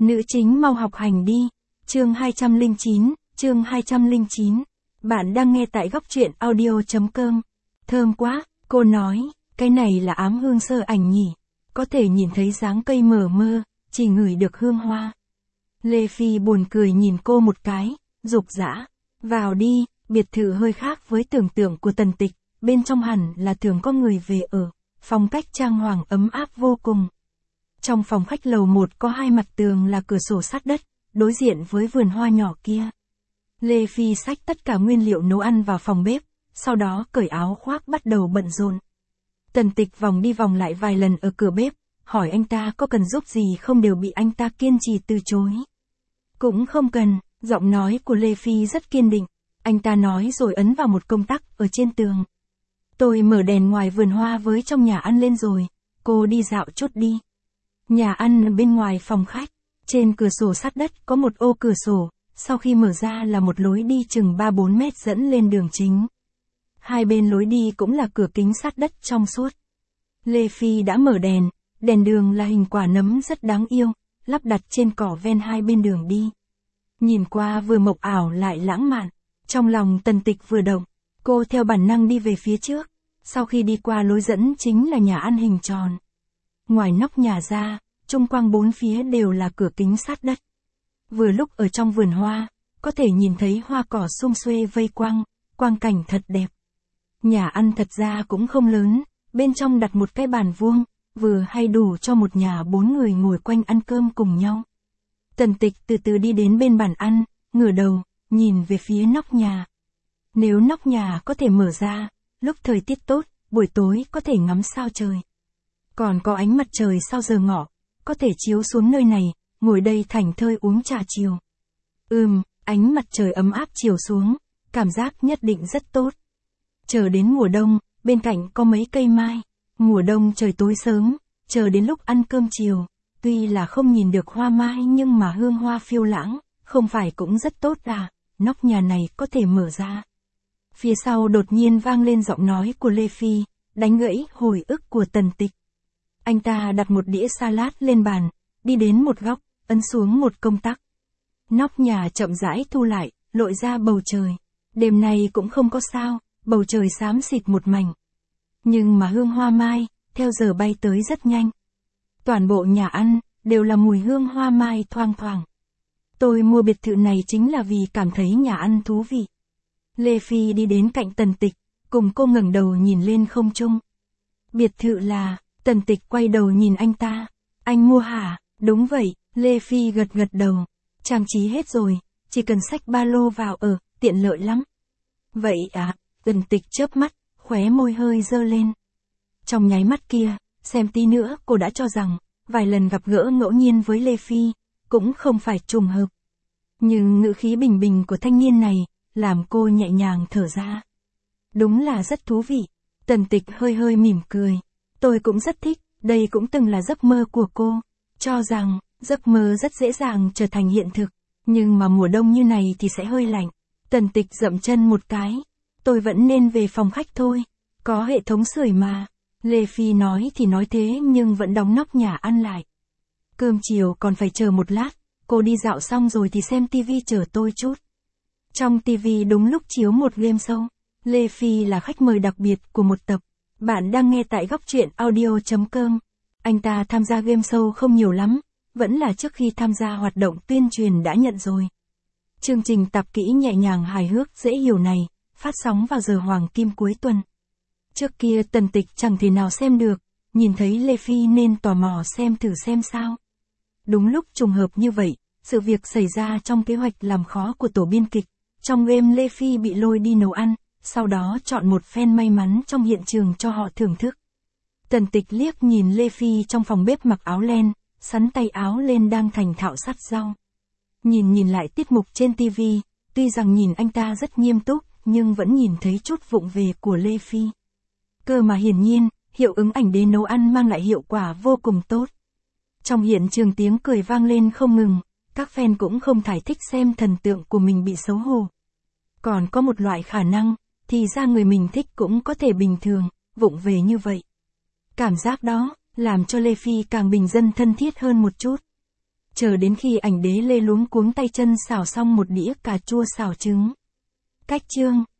Nữ chính mau học hành đi. Chương 209. Bạn đang nghe tại góc truyện audio.com. Thơm quá, cô nói, cái này là ám hương sơ ảnh nhỉ. Có thể nhìn thấy dáng cây mờ mơ, chỉ ngửi được hương hoa. Lê Phi buồn cười nhìn cô một cái, dục dã. Vào đi, biệt thự hơi khác với tưởng tượng của Tần Tịch, bên trong hẳn là thường có người về ở, phong cách trang hoàng ấm áp vô cùng. Trong phòng khách lầu 1 có 2 mặt tường là cửa sổ sát đất, đối diện với vườn hoa nhỏ kia. Lê Phi xách tất cả nguyên liệu nấu ăn vào phòng bếp, sau đó cởi áo khoác bắt đầu bận rộn. Tần Tịch vòng đi vòng lại vài lần ở cửa bếp, hỏi anh ta có cần giúp gì không đều bị anh ta kiên trì từ chối. Cũng không cần, giọng nói của Lê Phi rất kiên định, anh ta nói rồi ấn vào một công tắc ở trên tường. Tôi mở đèn ngoài vườn hoa với trong nhà ăn lên rồi, cô đi dạo chút đi. Nhà ăn bên ngoài phòng khách, trên cửa sổ sát đất có một ô cửa sổ, sau khi mở ra là một lối đi chừng 3-4 mét dẫn lên đường chính. Hai bên lối đi cũng là cửa kính sát đất trong suốt. Lê Phi đã mở đèn đường là hình quả nấm rất đáng yêu, lắp đặt trên cỏ ven hai bên đường đi. Nhìn qua vừa mộc ảo lại lãng mạn, trong lòng Tần Tịch vừa động, cô theo bản năng đi về phía trước, sau khi đi qua lối dẫn chính là nhà ăn hình tròn. Ngoài nóc nhà ra, chung quanh bốn phía đều là cửa kính sát đất. Vừa lúc ở trong vườn hoa, có thể nhìn thấy hoa cỏ sum xuê vây quang cảnh thật đẹp. Nhà ăn thật ra cũng không lớn, bên trong đặt một cái bàn vuông, vừa hay đủ cho một nhà 4 người ngồi quanh ăn cơm cùng nhau. Tần Tịch từ từ đi đến bên bàn ăn, ngửa đầu, nhìn về phía nóc nhà. Nếu nóc nhà có thể mở ra, lúc thời tiết tốt, buổi tối có thể ngắm sao trời. Còn có ánh mặt trời sau giờ ngọ, có thể chiếu xuống nơi này, ngồi đây thảnh thơi uống trà chiều. Ánh mặt trời ấm áp chiều xuống, cảm giác nhất định rất tốt. Chờ đến mùa đông, bên cạnh có mấy cây mai. Mùa đông trời tối sớm, chờ đến lúc ăn cơm chiều, tuy là không nhìn được hoa mai nhưng mà hương hoa phiêu lãng, không phải cũng rất tốt à, nóc nhà này có thể mở ra. Phía sau đột nhiên vang lên giọng nói của Lê Phi, đánh gãy hồi ức của Tần Tịch. Anh ta đặt một đĩa salad lên bàn, đi đến một góc, ấn xuống một công tắc. Nóc nhà chậm rãi thu lại, lội ra bầu trời. Đêm nay cũng không có sao, bầu trời xám xịt một mảnh. Nhưng mà hương hoa mai, theo giờ bay tới rất nhanh. Toàn bộ nhà ăn, đều là mùi hương hoa mai thoang thoảng. Tôi mua biệt thự này chính là vì cảm thấy nhà ăn thú vị. Lê Phi đi đến cạnh Tần Tịch, cùng cô ngẩng đầu nhìn lên không trung. Biệt thự là, Tần Tịch quay đầu nhìn anh ta. Anh mua hả? Đúng vậy, Lê Phi gật đầu. Trang trí hết rồi, chỉ cần xách ba lô vào ở, tiện lợi lắm. Vậy à, Tần Tịch chớp mắt, khóe môi hơi dơ lên. Trong nháy mắt kia, xem tí nữa cô đã cho rằng, vài lần gặp gỡ ngẫu nhiên với Lê Phi, cũng không phải trùng hợp. Nhưng ngữ khí bình bình của thanh niên này, làm cô nhẹ nhàng thở ra. Đúng là rất thú vị. Tần Tịch hơi mỉm cười. Tôi cũng rất thích, đây cũng từng là giấc mơ của cô. Cho rằng, giấc mơ rất dễ dàng trở thành hiện thực. Nhưng mà mùa đông như này thì sẽ hơi lạnh. Tần Tịch dậm chân một cái. Tôi vẫn nên về phòng khách thôi. Có hệ thống sưởi mà. Lê Phi nói thì nói thế nhưng vẫn đóng nóc nhà ăn lại. Cơm chiều còn phải chờ một lát. Cô đi dạo xong rồi thì xem tivi chờ tôi chút. Trong tivi đúng lúc chiếu một game show. Lê Phi là khách mời đặc biệt của một tập. Bạn đang nghe tại góc truyện audio.com. Anh ta tham gia game show không nhiều lắm. Vẫn là trước khi tham gia hoạt động tuyên truyền đã nhận rồi. Chương trình tạp kỹ nhẹ nhàng hài hước dễ hiểu này, phát sóng vào giờ hoàng kim cuối tuần. Trước kia Tần Tịch chẳng thể nào xem được, nhìn thấy Lê Phi nên tò mò xem thử xem sao. Đúng lúc trùng hợp như vậy, sự việc xảy ra trong kế hoạch làm khó của tổ biên kịch. Trong game Lê Phi bị lôi đi nấu ăn, sau đó chọn một fan may mắn trong hiện trường cho họ thưởng thức. Tần Tịch liếc nhìn Lê Phi trong phòng bếp mặc áo len, sắn tay áo lên đang thành thạo sắt rau. Nhìn lại tiết mục trên TV, tuy rằng nhìn anh ta rất nghiêm túc, nhưng vẫn nhìn thấy chút vụng về của Lê Phi. Cơ mà hiển nhiên, hiệu ứng ảnh đến nấu ăn mang lại hiệu quả vô cùng tốt. Trong hiện trường tiếng cười vang lên không ngừng, các fan cũng không thải thích xem thần tượng của mình bị xấu hổ. Còn có một loại khả năng, thì ra người mình thích cũng có thể bình thường, vụng về như vậy. Cảm giác đó, làm cho Lê Phi càng bình dân thân thiết hơn một chút. chờ đến khi ảnh đế Lê luống cuống tay chân xào xong một đĩa cà chua xào trứng. Cách chương